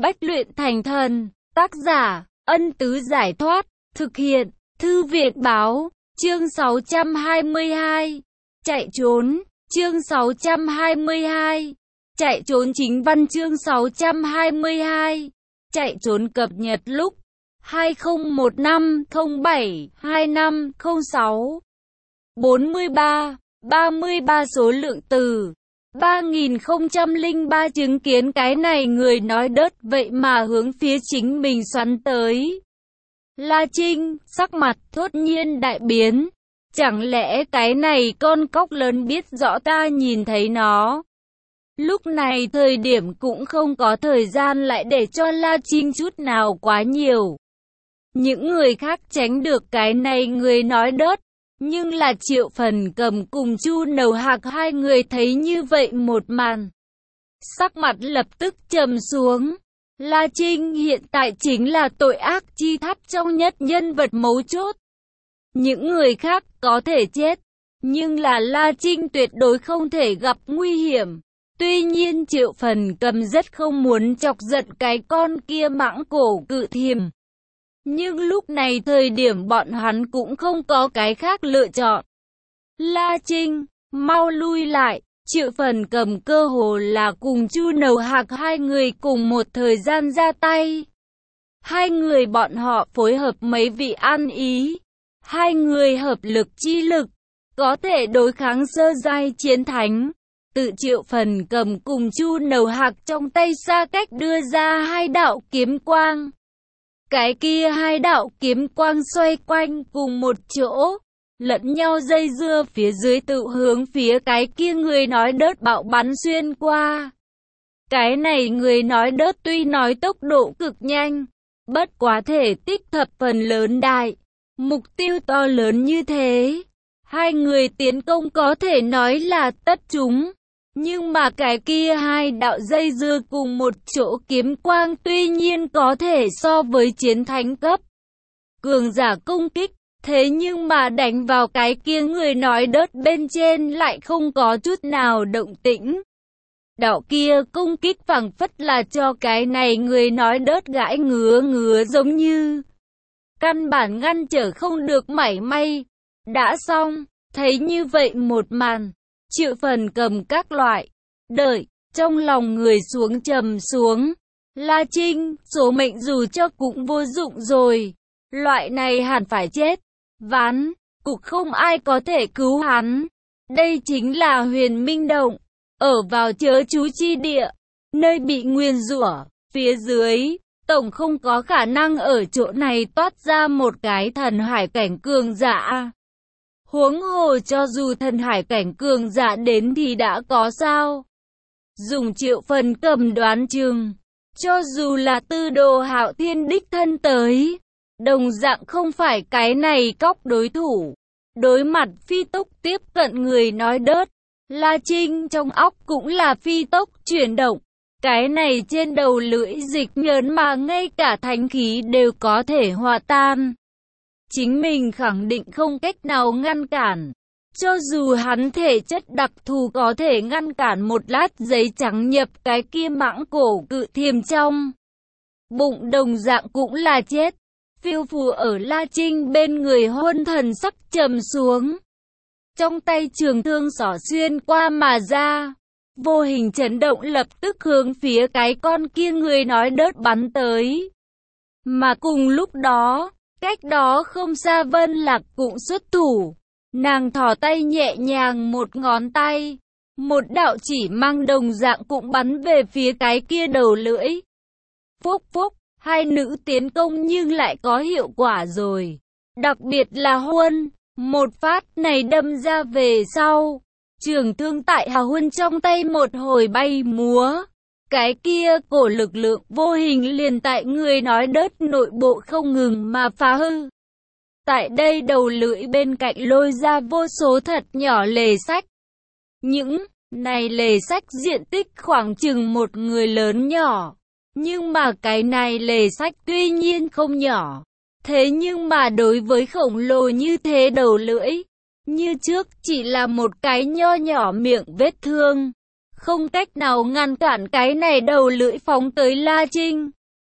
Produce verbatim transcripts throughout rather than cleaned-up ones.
Bách luyện thành thần. Tác giả, Ân Tứ Giải Thoát. Thực hiện, Thư Viện Báo. Chương sáu trăm hai mươi hai. Chạy trốn. Chương sáu trăm hai mươi hai. Chạy trốn chính văn chương sáu trăm hai mươi hai. Chạy trốn cập nhật lúc hai không một năm không bảy hai năm không sáu. bốn mươi ba, ba mươi ba số lượng từ. ba nghìn không trăm lẻ ba chứng kiến cái này người nói đớt vậy mà hướng phía chính mình xoắn tới. La Trinh, sắc mặt thốt nhiên đại biến. Chẳng lẽ cái này con cóc lớn biết rõ ta nhìn thấy nó? Lúc này thời điểm cũng không có thời gian lại để cho La Trinh chút nào quá nhiều. Những người khác tránh được cái này người nói đớt. Nhưng là Triệu Phần Cầm cùng Chu Nầu Hạc hai người thấy như vậy một màn. Sắc mặt lập tức trầm xuống. La Trinh hiện tại chính là tội ác chi tháp trong nhất nhân vật mấu chốt. Những người khác có thể chết, nhưng là La Trinh tuyệt đối không thể gặp nguy hiểm. Tuy nhiên Triệu Phần Cầm rất không muốn chọc giận cái con kia mãng cổ cự thiềm. Nhưng lúc này thời điểm bọn hắn cũng không có cái khác lựa chọn. La Trinh, mau lui lại. Triệu Phần Cầm cơ hồ là cùng Chu Nầu Hạc hai người cùng một thời gian ra tay. Hai người bọn họ phối hợp mấy vị ăn ý. Hai người hợp lực chi lực, có thể đối kháng sơ giai chiến thánh. Tự Triệu Phần Cầm cùng Chu Nầu Hạc trong tay xa cách đưa ra hai đạo kiếm quang. Cái kia hai đạo kiếm quang xoay quanh cùng một chỗ, lẫn nhau dây dưa phía dưới tự hướng phía cái kia người nói đớt bạo bắn xuyên qua. Cái này người nói đớt tuy nói tốc độ cực nhanh, bất quá thể tích thập phần lớn đại, mục tiêu to lớn như thế. Hai người tiến công có thể nói là tất chúng. Nhưng mà cái kia hai đạo dây dưa cùng một chỗ kiếm quang tuy nhiên có thể so với chiến thánh cấp cường giả công kích, thế nhưng mà đánh vào cái kia người nói đớt bên trên lại không có chút nào động tĩnh. Đạo kia công kích phảng phất là cho cái này người nói đớt gãi ngứa ngứa giống như căn bản ngăn trở không được mảy may. Đã xong, thấy như vậy một màn, Triệu Phần Cầm các loại đợi, trong lòng người xuống trầm xuống. La Trinh, số mệnh dù cho cũng vô dụng rồi. Loại này hẳn phải chết. Ván, cục không ai có thể cứu hắn. Đây chính là Huyền Minh Động, ở vào chớ chú chi địa, nơi bị nguyền rủa. Phía dưới, tổng không có khả năng ở chỗ này toát ra một cái thần hải cảnh cường giả. Huống hồ cho dù thần hải cảnh cường giả đến thì đã có sao? Dùng Triệu Phần Cầm đoán chừng, cho dù là Tư Đồ Hạo Thiên đích thân tới, đồng dạng không phải cái này cóc đối thủ. Đối mặt phi tốc tiếp cận người nói đớt, La Trinh trong óc cũng là phi tốc chuyển động. Cái này trên đầu lưỡi dịch nhớn mà ngay cả thánh khí đều có thể hòa tan. Chính mình khẳng định không cách nào ngăn cản. Cho dù hắn thể chất đặc thù có thể ngăn cản một lát giấy trắng nhập cái kia mãng cổ cự thiềm trong bụng, đồng dạng cũng là chết. Phiêu phù ở La Trinh bên người hôn thần sắc trầm xuống. Trong tay trường thương xỏ xuyên qua mà ra. Vô hình chấn động lập tức hướng phía cái con kia người nói đớt bắn tới. Mà cùng lúc đó, cách đó không xa Vân Lạc cũng xuất thủ. Nàng thò tay nhẹ nhàng một ngón tay. Một đạo chỉ mang đồng dạng cũng bắn về phía cái kia đầu lưỡi. Phúc phúc, hai nữ tiến công nhưng lại có hiệu quả rồi. Đặc biệt là Huân, một phát này đâm ra về sau. Trường thương tại Hà Huân trong tay một hồi bay múa. Cái kia cổ lực lượng vô hình liền tại người nói đớt nội bộ không ngừng mà phá hư. Tại đây đầu lưỡi bên cạnh lôi ra vô số thật nhỏ lề sách. Những này lề sách diện tích khoảng chừng một người lớn nhỏ. Nhưng mà cái này lề sách tuy nhiên không nhỏ. Thế nhưng mà đối với khổng lồ như thế đầu lưỡi, như trước chỉ là một cái nho nhỏ miệng vết thương. không cách nào ngăn cản cái này đầu lưỡi phóng tới La Trinh.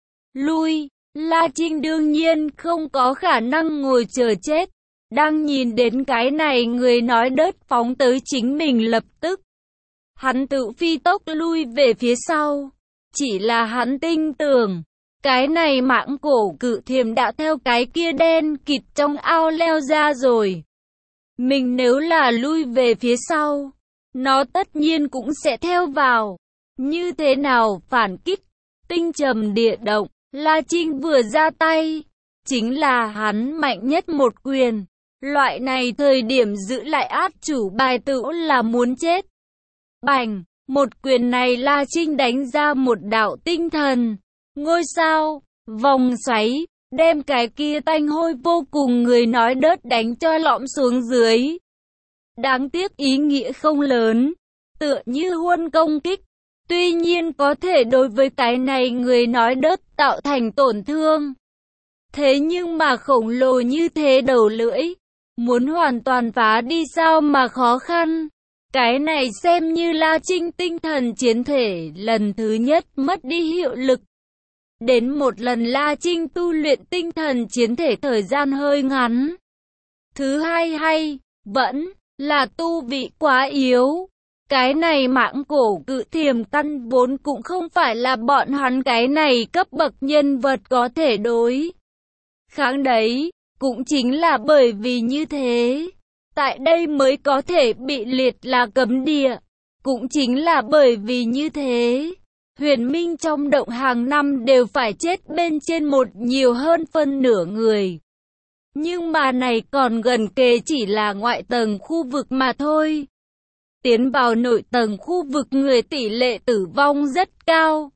Lui, La Trinh đương nhiên không có khả năng ngồi chờ chết. Đang nhìn đến cái này người nói đớt phóng tới chính mình lập tức. Hắn tự phi tốc lui về phía sau. Chỉ là hắn tin tưởng, cái này mãng cổ cự thiềm đã theo cái kia đen kịt trong ao leo ra rồi. Mình nếu là lui về phía sau, nó tất nhiên cũng sẽ theo vào. Như thế nào phản kích? Tinh trầm địa động, La Trinh vừa ra tay, chính là hắn mạnh nhất một quyền. Loại này thời điểm giữ lại át chủ bài tự là muốn chết. Bành, một quyền này La Trinh đánh ra một đạo tinh thần. Ngôi sao, vòng xoáy, đem cái kia tanh hôi vô cùng người nói đớt đánh cho lõm xuống dưới. Đáng tiếc ý nghĩa không lớn, tựa như huân công kích. Tuy nhiên có thể đối với cái này người nói đớt tạo thành tổn thương. Thế nhưng mà khổng lồ như thế đầu lưỡi, muốn hoàn toàn phá đi sao mà khó khăn. Cái này xem như La Trinh tinh thần chiến thể lần thứ nhất mất đi hiệu lực. Đến một lần La Trinh tu luyện tinh thần chiến thể thời gian hơi ngắn. Thứ hai hay, vẫn là tu vị quá yếu. Cái này mãng cổ cự thiềm căn vốn cũng không phải là bọn hắn cái này cấp bậc nhân vật có thể đối kháng đấy. Cũng chính là bởi vì như thế, tại đây mới có thể bị liệt là cấm địa. Cũng chính là bởi vì như thế, huyền minh trong động hàng năm đều phải chết bên trên một nhiều hơn phân nửa người. Nhưng mà này còn gần kề chỉ là ngoại tầng khu vực mà thôi. Tiến vào nội tầng khu vực người tỷ lệ tử vong rất cao.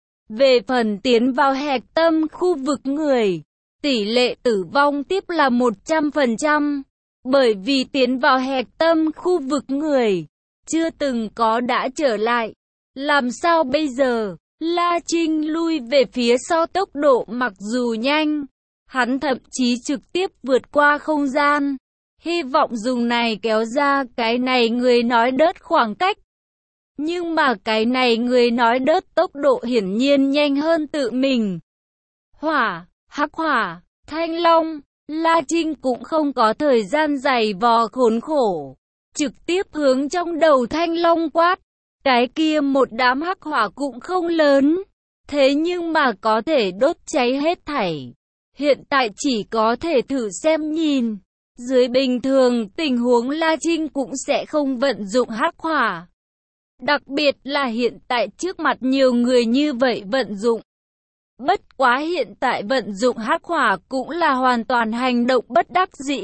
Về phần tiến vào hạch tâm khu vực người, tỷ lệ tử vong tiếp là một trăm phần trăm. Bởi vì tiến vào hạch tâm khu vực người, chưa từng có đã trở lại. Làm sao bây giờ? La Trinh lui về phía sau tốc độ mặc dù nhanh, hắn thậm chí trực tiếp vượt qua không gian. Hy vọng dùng này kéo ra cái này người nói đớt khoảng cách. Nhưng mà cái này người nói đớt tốc độ hiển nhiên nhanh hơn tự mình. Hỏa, hắc hỏa, thanh long, La Trinh cũng không có thời gian dày vò khốn khổ. Trực tiếp hướng trong đầu thanh long quát. Cái kia một đám hắc hỏa cũng không lớn. Thế nhưng mà có thể đốt cháy hết thảy. Hiện tại chỉ có thể thử xem nhìn. Dưới bình thường tình huống La Trinh cũng sẽ không vận dụng hắc hỏa. Đặc biệt là hiện tại trước mặt nhiều người như vậy vận dụng. Bất quá hiện tại vận dụng hắc hỏa cũng là hoàn toàn hành động bất đắc dĩ.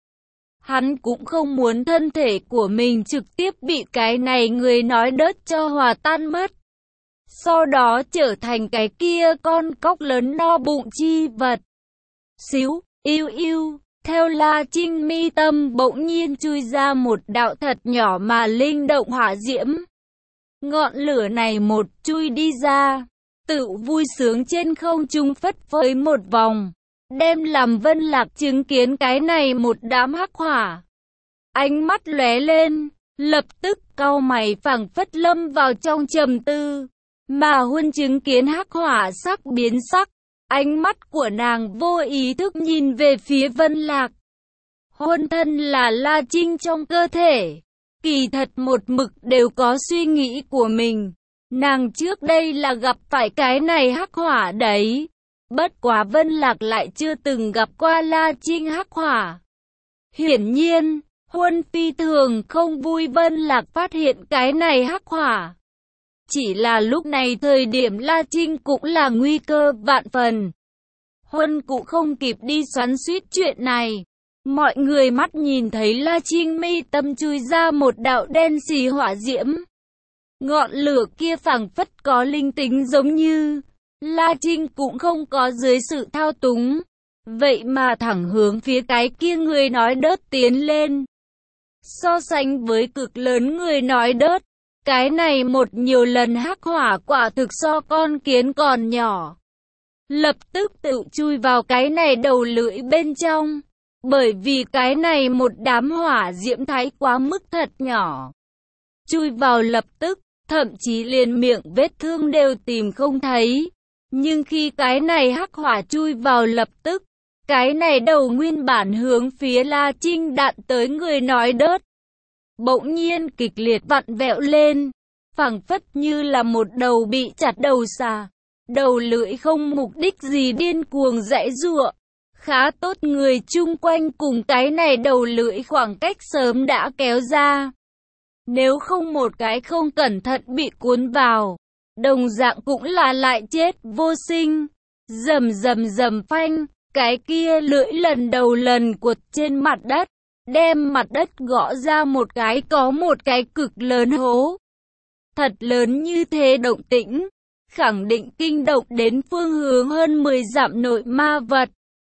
Hắn cũng không muốn thân thể của mình trực tiếp bị cái này người nói đớt cho hòa tan mất. Sau đó trở thành cái kia con cóc lớn no bụng chi vật. Xíu, yêu yêu, theo La Trinh mi tâm bỗng nhiên chui ra một đạo thật nhỏ mà linh động hỏa diễm. Ngọn lửa này một chui đi ra, tự vui sướng trên không trung phất phới một vòng, đem làm Vân Lạc chứng kiến cái này một đám hắc hỏa. Ánh mắt lóe lên, lập tức cau mày phảng phất lâm vào trong trầm tư, mà Huân chứng kiến hắc hỏa sắc biến sắc, ánh mắt của nàng vô ý thức nhìn về phía Vân Lạc. Huân thân là La Trinh trong cơ thể, kỳ thật một mực đều có suy nghĩ của mình. Nàng trước đây là gặp phải cái này hắc hỏa đấy. Bất quá Vân Lạc lại chưa từng gặp qua La Trinh hắc hỏa. Hiển nhiên, Huân phi thường không vui Vân Lạc phát hiện cái này hắc hỏa. Chỉ là lúc này thời điểm La Trinh cũng là nguy cơ vạn phần. Huân cũng không kịp đi xoắn xuýt chuyện này. Mọi người mắt nhìn thấy La Trinh mi tâm chui ra một đạo đen xì hỏa diễm. Ngọn lửa kia phảng phất có linh tính giống như La Trinh cũng không có dưới sự thao túng. Vậy mà thẳng hướng phía cái kia người nói đớt tiến lên. So sánh với cực lớn người nói đớt, cái này một nhiều lần hắc hỏa quả thực so con kiến còn nhỏ. Lập tức tự chui vào cái này đầu lưỡi bên trong. Bởi vì cái này một đám hỏa diễm thái quá mức thật nhỏ. Chui vào lập tức, thậm chí liền miệng vết thương đều tìm không thấy. Nhưng khi cái này hắc hỏa chui vào lập tức, cái này đầu nguyên bản hướng phía La Trinh đạn tới người nói đớt. Bỗng nhiên kịch liệt vặn vẹo lên, phảng phất như là một đầu bị chặt đầu xà. Đầu lưỡi không mục đích gì điên cuồng giãy giụa. Khá tốt người chung quanh cùng cái này đầu lưỡi khoảng cách sớm đã kéo ra. Nếu không một cái không cẩn thận bị cuốn vào, đồng dạng cũng là lại chết vô sinh. Rầm rầm rầm phanh, cái kia lưỡi lần đầu lần quật trên mặt đất, đem mặt đất gõ ra một cái có một cái cực lớn hố. Thật lớn như thế động tĩnh, khẳng định kinh động đến phương hướng hơn mười dặm nội ma vật.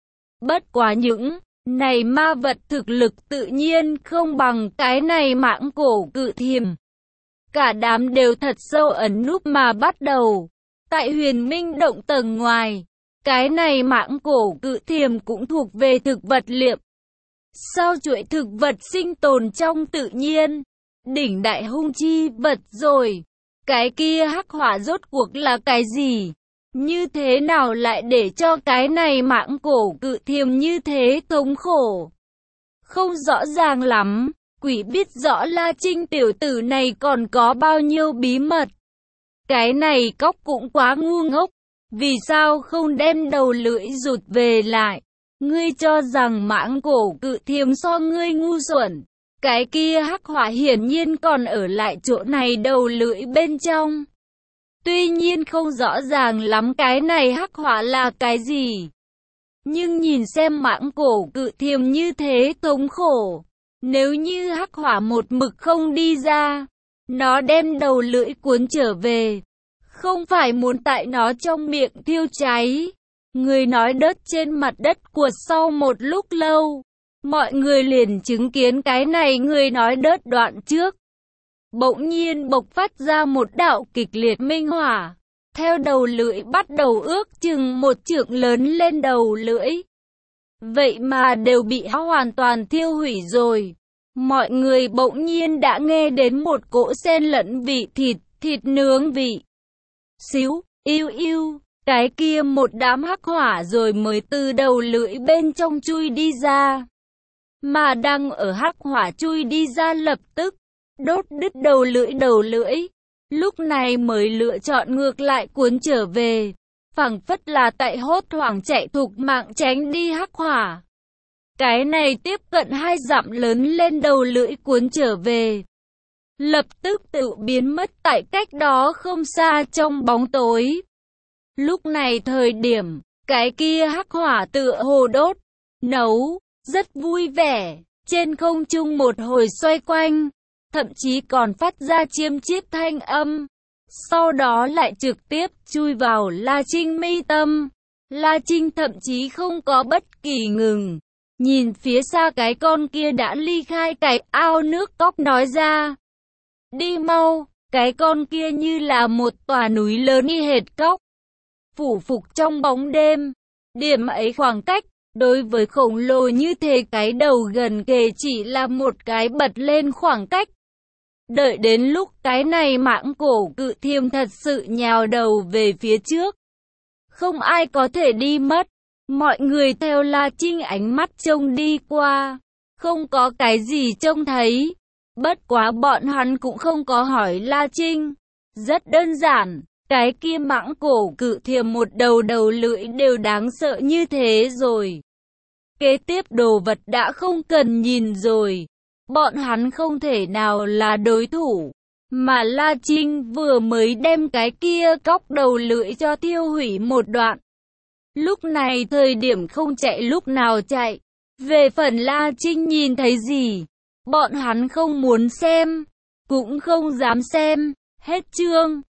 Bất quá những này ma vật thực lực tự nhiên không bằng cái này mãng cổ cự thiềm. Cả đám đều thật sâu ẩn núp mà bắt đầu. Tại huyền minh động tầng ngoài, cái này mãng cổ cự thiềm cũng thuộc về thực vật liệm. Sao chuỗi thực vật sinh tồn trong tự nhiên, đỉnh đại hung chi vật rồi. Cái kia hắc hỏa rốt cuộc là cái gì? Như thế nào lại để cho cái này mãng cổ cự thiềm như thế thống khổ? Không rõ ràng lắm, quỷ biết rõ La Trinh tiểu tử này còn có bao nhiêu bí mật. Cái này cóc cũng quá ngu ngốc, vì sao không đem đầu lưỡi rụt về lại? Ngươi cho rằng mãng cổ cự thiềm so ngươi ngu xuẩn, cái kia hắc hỏa hiển nhiên còn ở lại chỗ này đầu lưỡi bên trong. Tuy nhiên không rõ ràng lắm cái này hắc hỏa là cái gì. Nhưng nhìn xem mãng cổ cự thiềm như thế thống khổ. Nếu như hắc hỏa một mực không đi ra, nó đem đầu lưỡi cuốn trở về. Không phải muốn tại nó trong miệng thiêu cháy. Người nói đất trên mặt đất của sau một lúc lâu. Mọi người liền chứng kiến cái này người nói đớt đoạn trước. Bỗng nhiên bộc phát ra một đạo kịch liệt minh hỏa. Theo đầu lưỡi bắt đầu ước chừng một trượng lớn lên đầu lưỡi. Vậy mà đều bị hoàn toàn thiêu hủy rồi. Mọi người bỗng nhiên đã nghe đến một cỗ xen lẫn vị thịt, thịt nướng vị. Xíu, yêu yêu, cái kia một đám hắc hỏa rồi mới từ đầu lưỡi bên trong chui đi ra. Mà đang ở hắc hỏa chui đi ra lập tức, đốt đứt đầu lưỡi đầu lưỡi. Lúc này mới lựa chọn ngược lại cuốn trở về. Phảng phất là tại hốt hoảng chạy thục mạng tránh đi hắc hỏa. Cái này tiếp cận hai dặm lớn lên đầu lưỡi cuốn trở về. Lập tức tự biến mất tại cách đó không xa trong bóng tối. Lúc này thời điểm, cái kia hắc hỏa tựa hồ đốt, nấu, rất vui vẻ, trên không trung một hồi xoay quanh, thậm chí còn phát ra chiêm chiếp thanh âm. Sau đó lại trực tiếp chui vào La Trinh mi tâm. La Trinh thậm chí không có bất kỳ ngừng. Nhìn phía xa cái con kia đã ly khai cái ao nước cóc nói ra. Đi mau, cái con kia như là một tòa núi lớn y hệt cóc. Phủ phục trong bóng đêm. Điểm ấy khoảng cách, đối với khổng lồ như thế cái đầu gần kề chỉ là một cái bật lên khoảng cách. Đợi đến lúc cái này mãng cổ cự thiềm thật sự nhào đầu về phía trước. Không ai có thể đi mất. Mọi người theo La Trinh ánh mắt trông đi qua. Không có cái gì trông thấy. Bất quá bọn hắn cũng không có hỏi La Trinh. Rất đơn giản. Cái kia mãng cổ cự thiềm một đầu đầu lưỡi đều đáng sợ như thế rồi. Kế tiếp đồ vật đã không cần nhìn rồi. Bọn hắn không thể nào là đối thủ. Mà La Trinh vừa mới đem cái kia cóc đầu lưỡi cho tiêu hủy một đoạn. Lúc này thời điểm không chạy lúc nào chạy. Về phần La Trinh nhìn thấy gì, bọn hắn không muốn xem, cũng không dám xem. Hết chương.